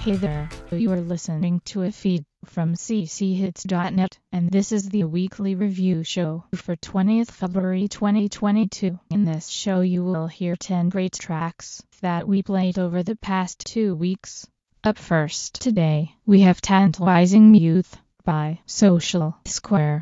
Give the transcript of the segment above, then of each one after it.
Hey there, you are listening to a feed from cchits.net, and this is the weekly review show for 20th February 2022. In this show you will hear 10 great tracks that we played over the past 2 weeks. Up first today, we have Tantalizing Youth by Social Square.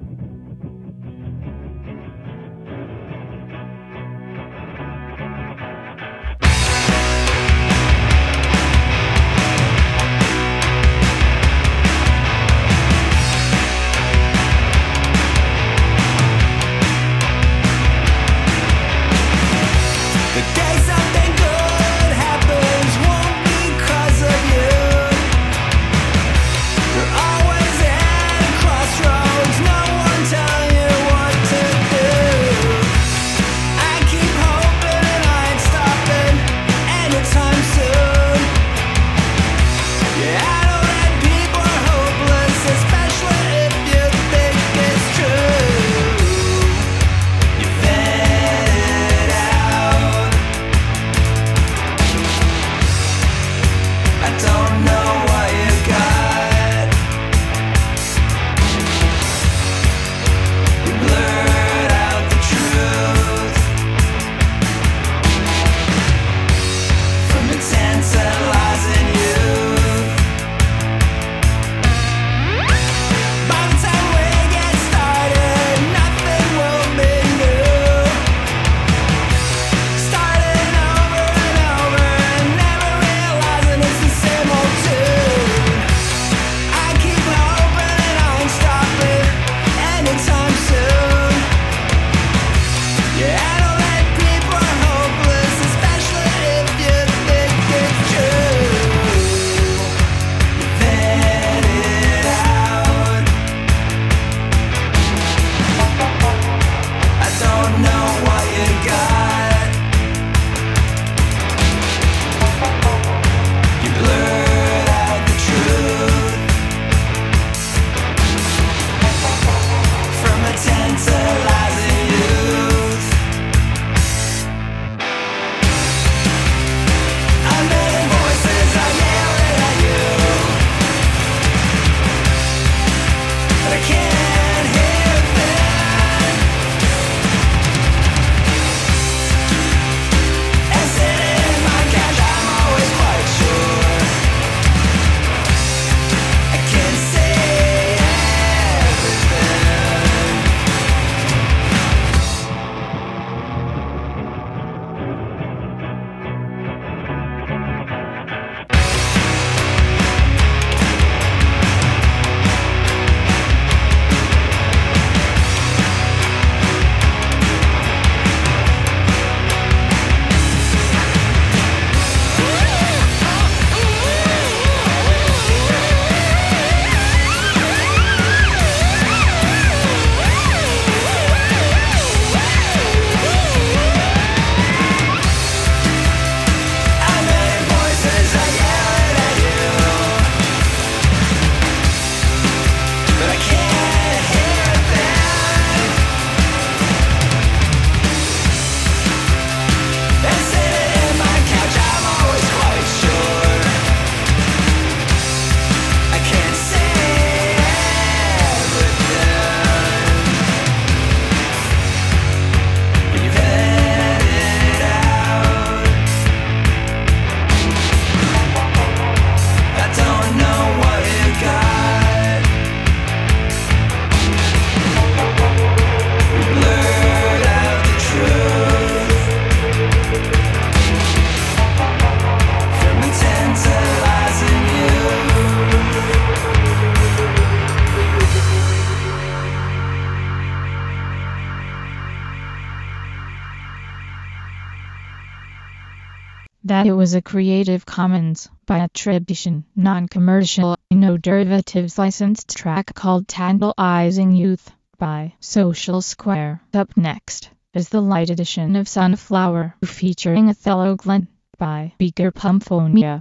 That it was a Creative Commons by attribution, non-commercial, no derivatives licensed track called Tantalizing Youth by Social Square. Up next is the light edition of Sunflower featuring Othello Glenn by Beaker Pumphonia.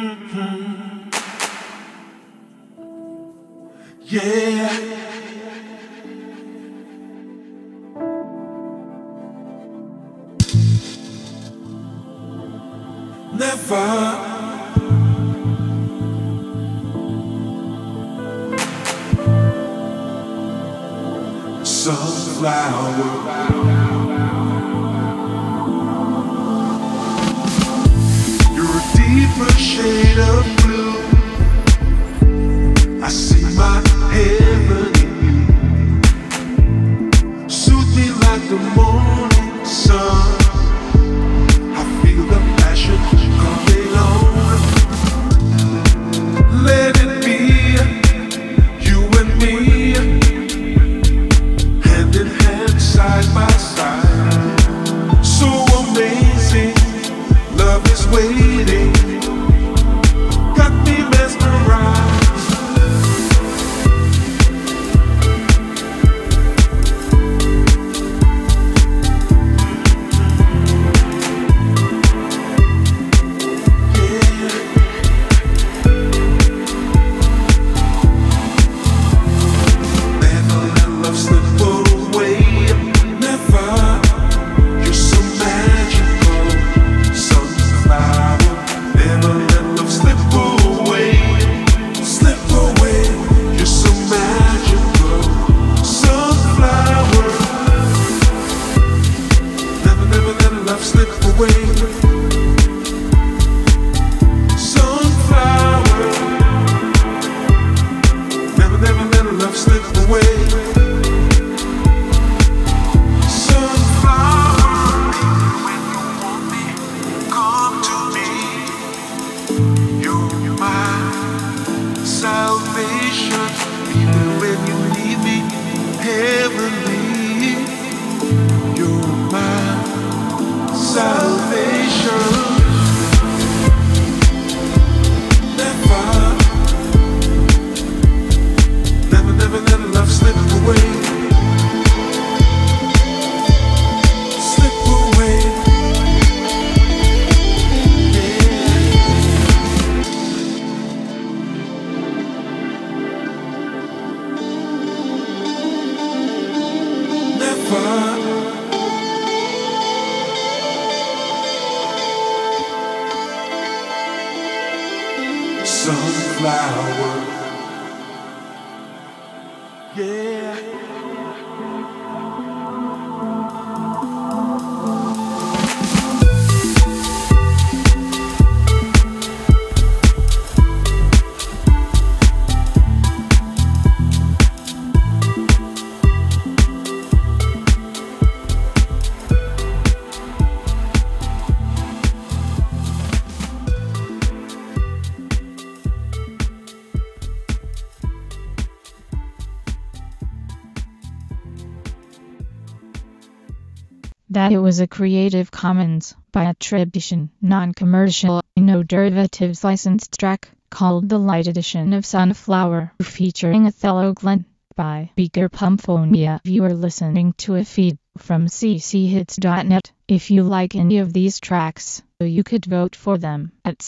Yeah. Never That it was a Creative Commons by attribution, non-commercial, no derivatives licensed track called The Light Edition of Sunflower featuring Othello Glenn by Beaker Pumphonia. You are listening to a feed from cchits.net. If you like any of these tracks, you could vote for them at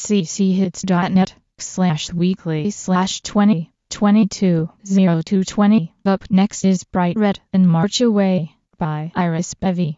cchits.net/weekly/2022-0220. Up next is Bright Red and March Away by Iris Bevy.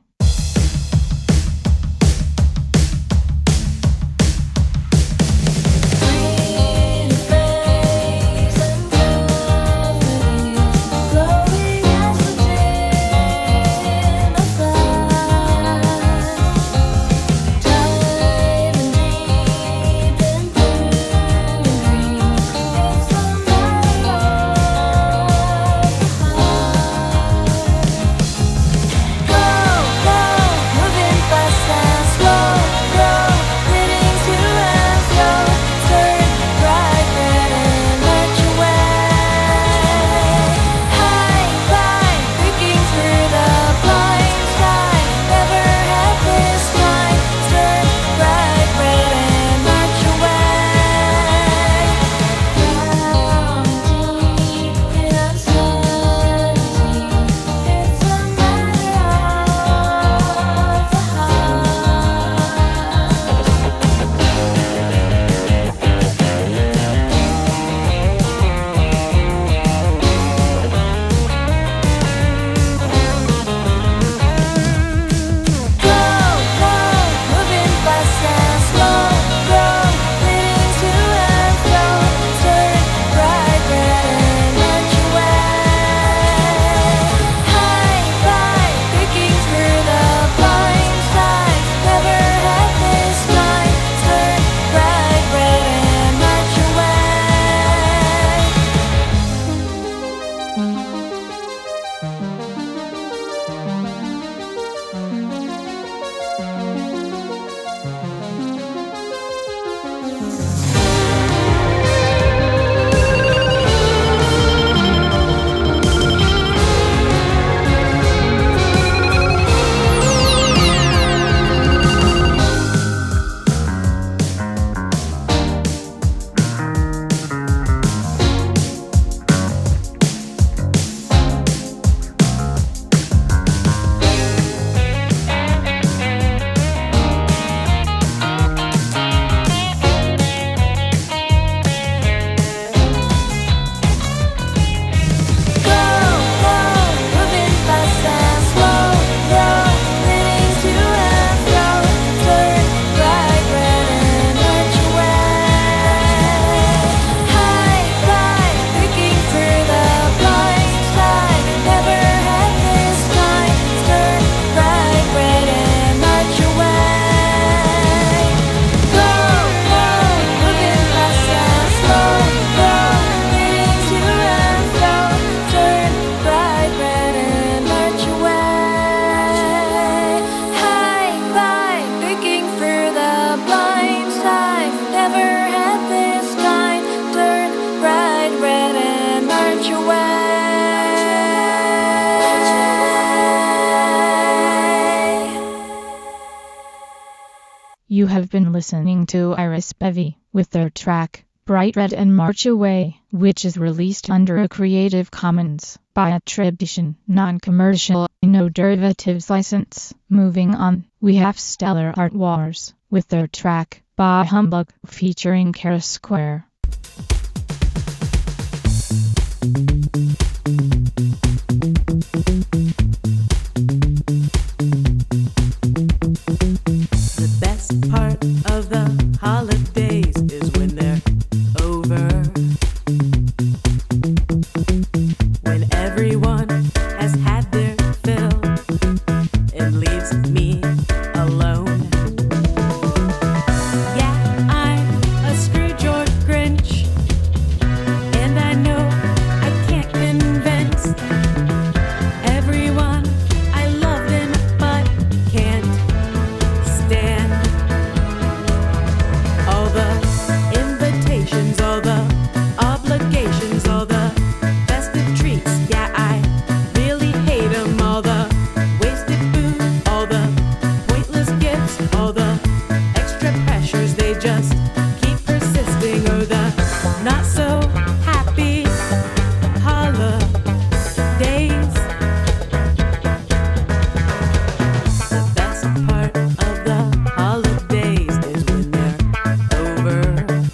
Go! You have been listening to Iris Bevy with their track Bright Red and March Away, which is released under a Creative Commons by attribution, non-commercial, no derivatives license. Moving on, we have Stellar Art Wars with their track Bah Humbug featuring Kara Square. The best part of the holidays is when they're over, when everyone has had their fill and leaves me alone. Yeah, I'm a Scrooge or Grinch, and I know I can't convince everyone I love them but can't stand all the invitations, all the obligations, all the festive treats. Yeah, I really hate them. All the wasted food, all the pointless gifts, all the extra pressures, they just keep persisting. Oh, the not so happy holidays. The best part of the holidays is when they're over,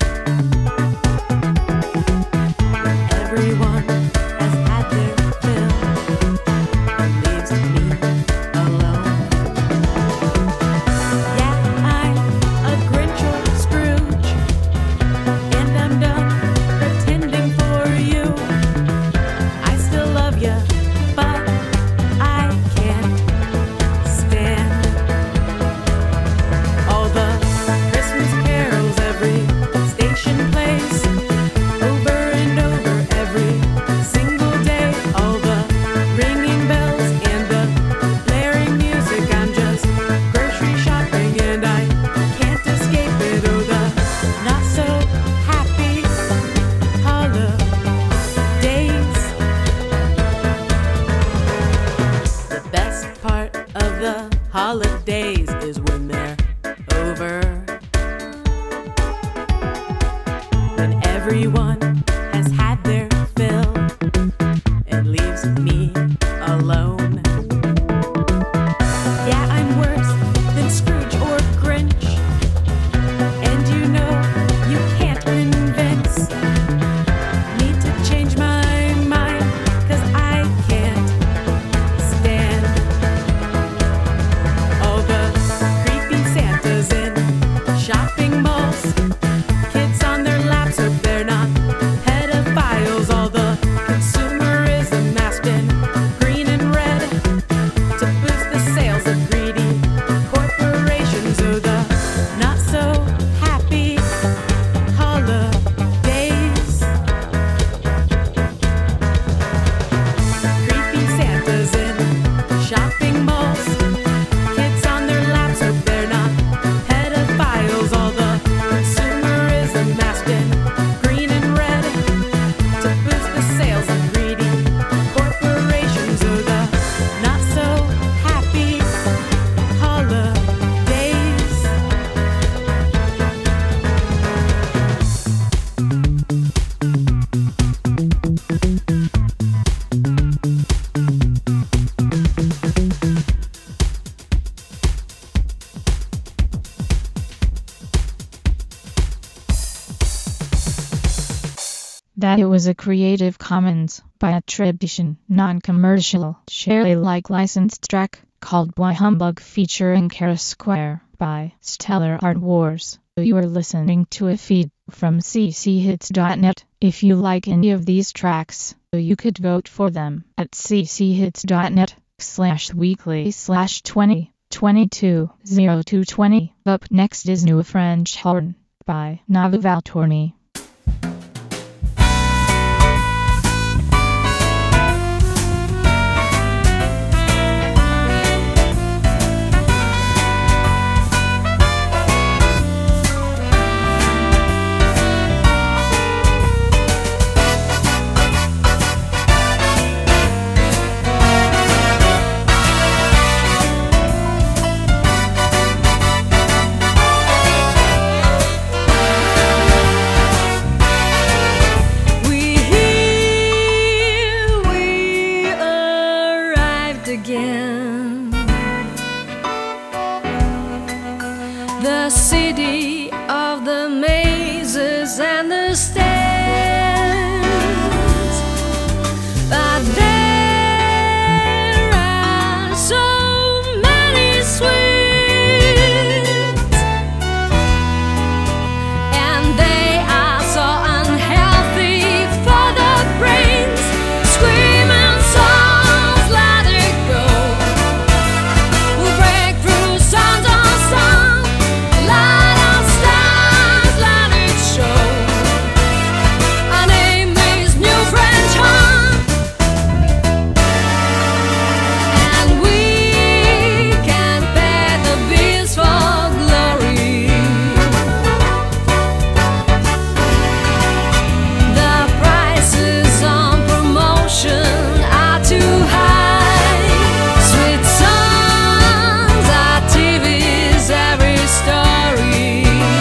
when everyone has had their fill and leaves me alone. Yeah, I'm a Grinch or Scrooge, and I'm done pretending for you. I still love you, but I can't stand all the Christmas carols every station plays over and over every single day. All the ringing bells and the blaring music. I'm just grocery shopping and I can't escape it. Oh, the not so happy holidays. The best part of the holidays is when they're over, when everyone has had their fill and leaves me alone. Yeah, I'm worse than Scrooge or Grinch, and you know you can't convince me to change my mind, 'cause I can't stand all the creepy Santas in shopping malls. Kids on their laps hope they're not pedophiles. All the consumerism masked in green and red to boost the sales of greedy corporations. Oh, the not so happy holidays. Creepy Santas in shopping malls. Kids on their laps hope they're not pedophiles. All the consumerism masked in green and red to boost the sales of greedy corporations. Oh, the not so happy holidays. That it was a Creative Commons by attribution, non-commercial, share Alike licensed track called Bah Humbug featuring Kara Square by Stellar Art Wars. You are listening to a feed from cchits.net. If you like any of these tracks, you could vote for them at cchits.net/weekly/2022-0220. Up next is New French Horn by Navu Valtourni. the city of the mazes and the stands. But there are so many sweets, and they are so unhealthy for the brains. Screaming songs, let it go. We'll break through sound on sound. Light our stars, let it show. Our name is New French Horn, and we can pay the bills for glory. The prices on promotion are too high. Sweet songs are TV's every story,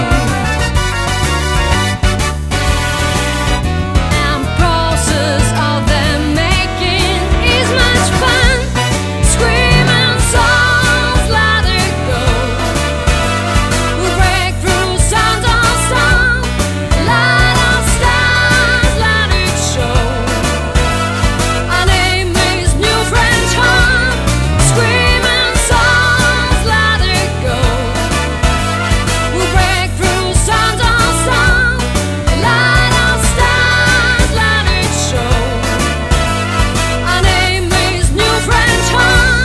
and process of them making is much fun. Screaming songs, let it go. We'll break through sound on sound. Light our stars, let it show. Our name is New French Horn. Screaming songs, let it go. We'll break through sound on sound. Light our stars, let it show. Our name is New French Horn.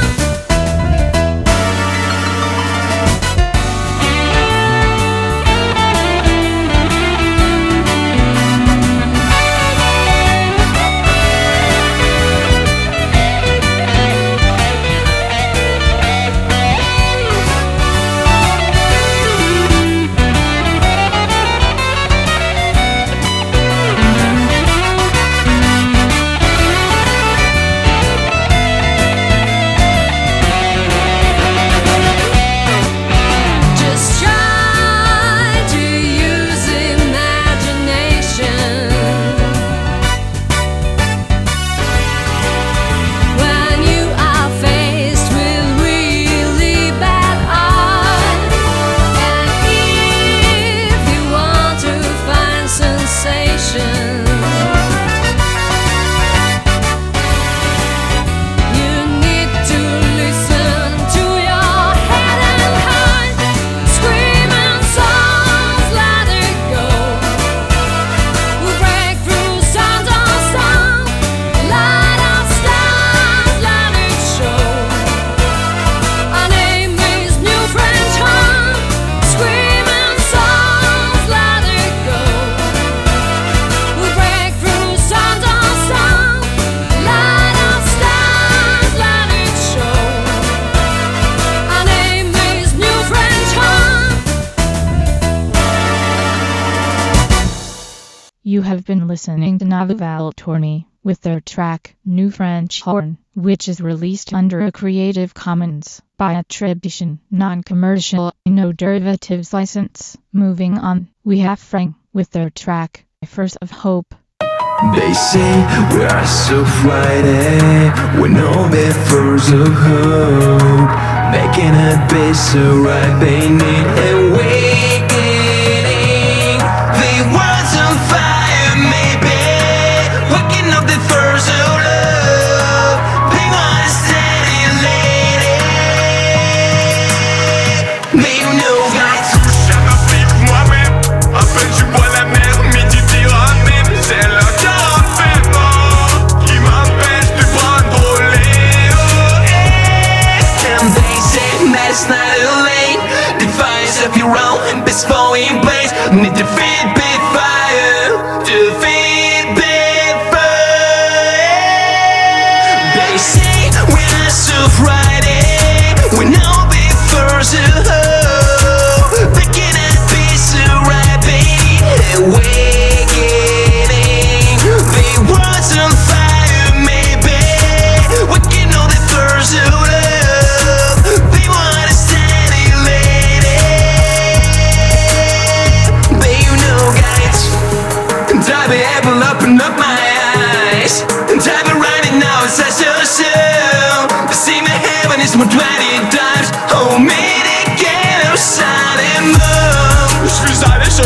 Just try to use imagination when you are faced with really bad odds. And if you want to find sensation, you need to listen to your head and heart. Screaming songs, let it go. We'll break through sound on sound. Light our stars, let it show. Our name is New French Horn. Screaming songs, let it go. We'll break through sound on sound. Light our stars, let it show. Our name is New French Horn. You have been listening to Navival Torni with their track New French Horn, which is released under a Creative Commons by attribution, non-commercial, no derivatives license. Moving on, we have Frank with their track First of Hope. They say we are so Friday, we know the first of hope. Making a base so right, they need awakening. The world's on fire, maybe waking up the first of love. They want to steady lady. Mais you know that Ça m'applique moi-même. À peine tu bois la mer, midi dira même. C'est le café mort qui m'empêche de prendre les and they say that it's not too late. Defiance of your own best falling place. Need to feed big fire, to feed big fire. They say we're not so Friday, we know the first of hope. Picking up piece of right, baby, awakening. The world's on fire, maybe waking on the first of love. They want to steady lady. But you know, guys.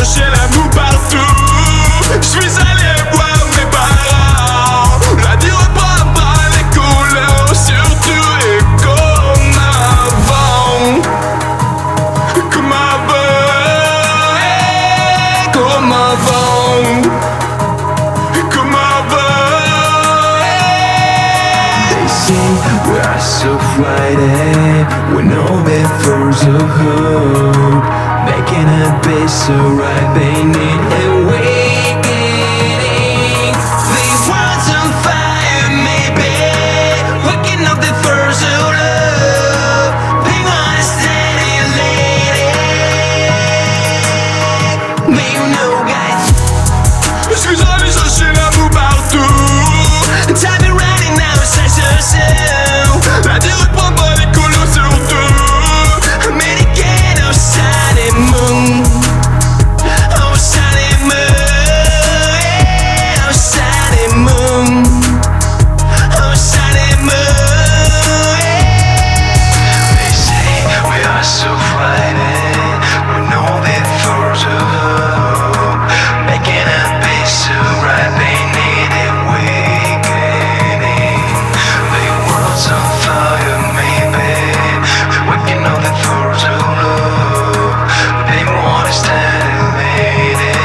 cherchais l'amour partout. Je suis allé voir mes parents, la vie reprendra les couleurs, surtout et comme avant. Comme avant, comme avant. Comme avant. They say we are so frightened, we know that first of hope, making a base so right beneath awakening. The world's on fire, maybe waking up the first of love, being honest and elated. May you know, guys. Je suis allé chercher l'amour partout. Time is running now, search yourself. La vie reprendra les couleurs, surtout. American outside the moon, outside the moon, outside the moon, outside the moon. They say we are so frightened, we know that first of hope, making a base so right beneath the awakening. The world's on fire, maybe waking up the force of love. They want to stand and made it.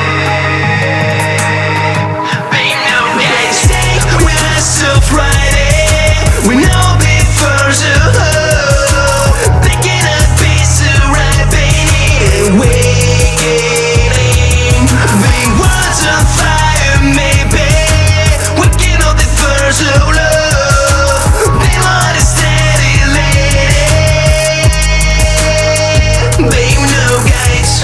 They know they say we're so Friday. We know the force of love. Thinking of peace to right beneath awakening. The world's on fire, maybe waking up the force of love. They want to stand and made it. Babe, no guys.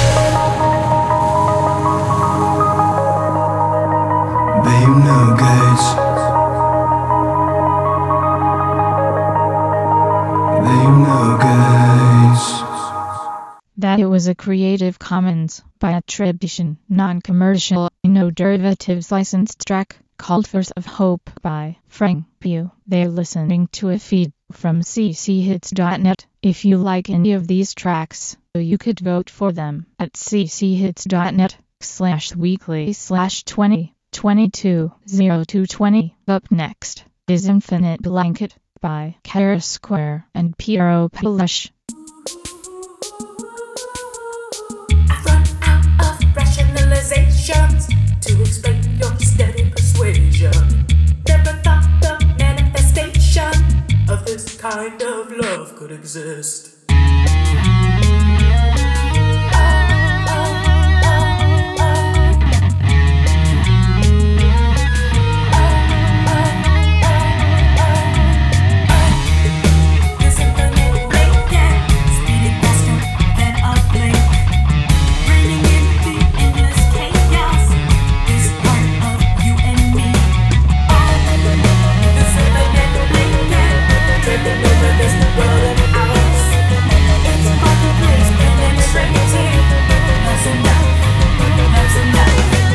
Babe, no guys. Babe, no guys. That it was a Creative Commons by attribution, non-commercial, no derivatives licensed track called Force of Hope by Frank Pugh. They're listening to a feed from cchits.net. If you like any of these tracks, you could vote for them at cchits.net/weekly/2022-0220. Up next is Infinite Blanket by Kara Square and Piero Palush. Run out of rationalizations to explain your steady persuasion. Never thought the manifestation of this kind of love could exist. This infinite blanket, speeding faster than a blink. Bringing in the endless chaos is part of you and me. This infinite blanket, tripping over this world of ours. It's marketplace penetrating. That's enough. That's enough.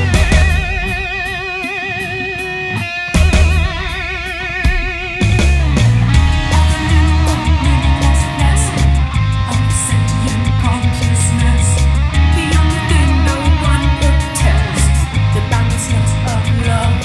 Consciousness, the only thing no one could test, the boundlessness of love.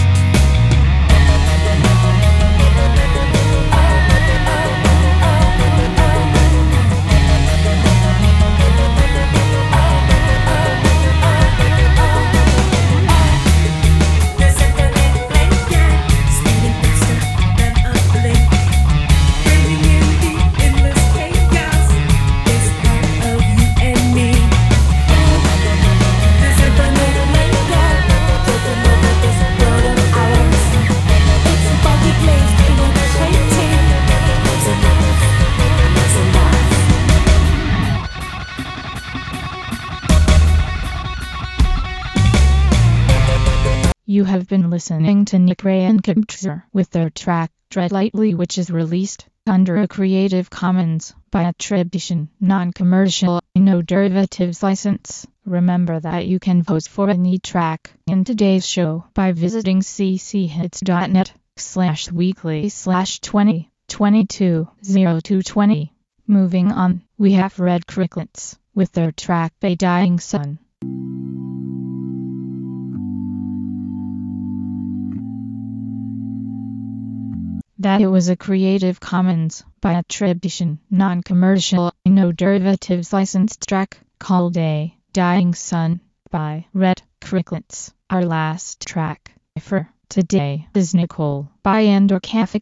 This infinite blanket, speeding faster than a blink, bringing in the endless chaos is part of you and me. This infinite blanket, taking over this world of ours. It's a body place penetrating. That's enough. That's enough. You have been listening to Nick Ray and Kabtzer with their track Tread Lightly, which is released under a Creative Commons by attribution, non-commercial, no derivatives license. Remember that you can vote for any track in today's show by visiting cchits.net/weekly/2022-0220. Moving on, we have Red Crickets with their track A Dying Sun. that it was a Creative Commons by attribution, non-commercial, no derivatives licensed track called A Dying Sun by Red Crickets. Our last track for today is Nicole by Endorcafic.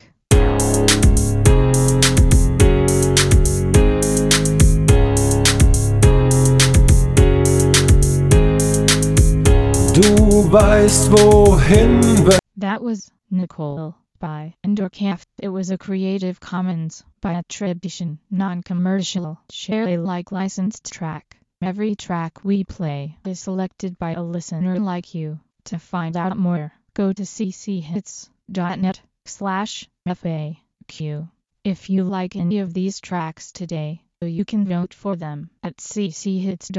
Du weißt wohin, wenn That was Nicole by Endorcaf. It was a Creative Commons by attribution, non-commercial, share Alike licensed track. Every track we play is selected by a listener like you. To find out more, go to cchits.net/FAQ. If you like any of these tracks today, you can vote for them at cchits.net.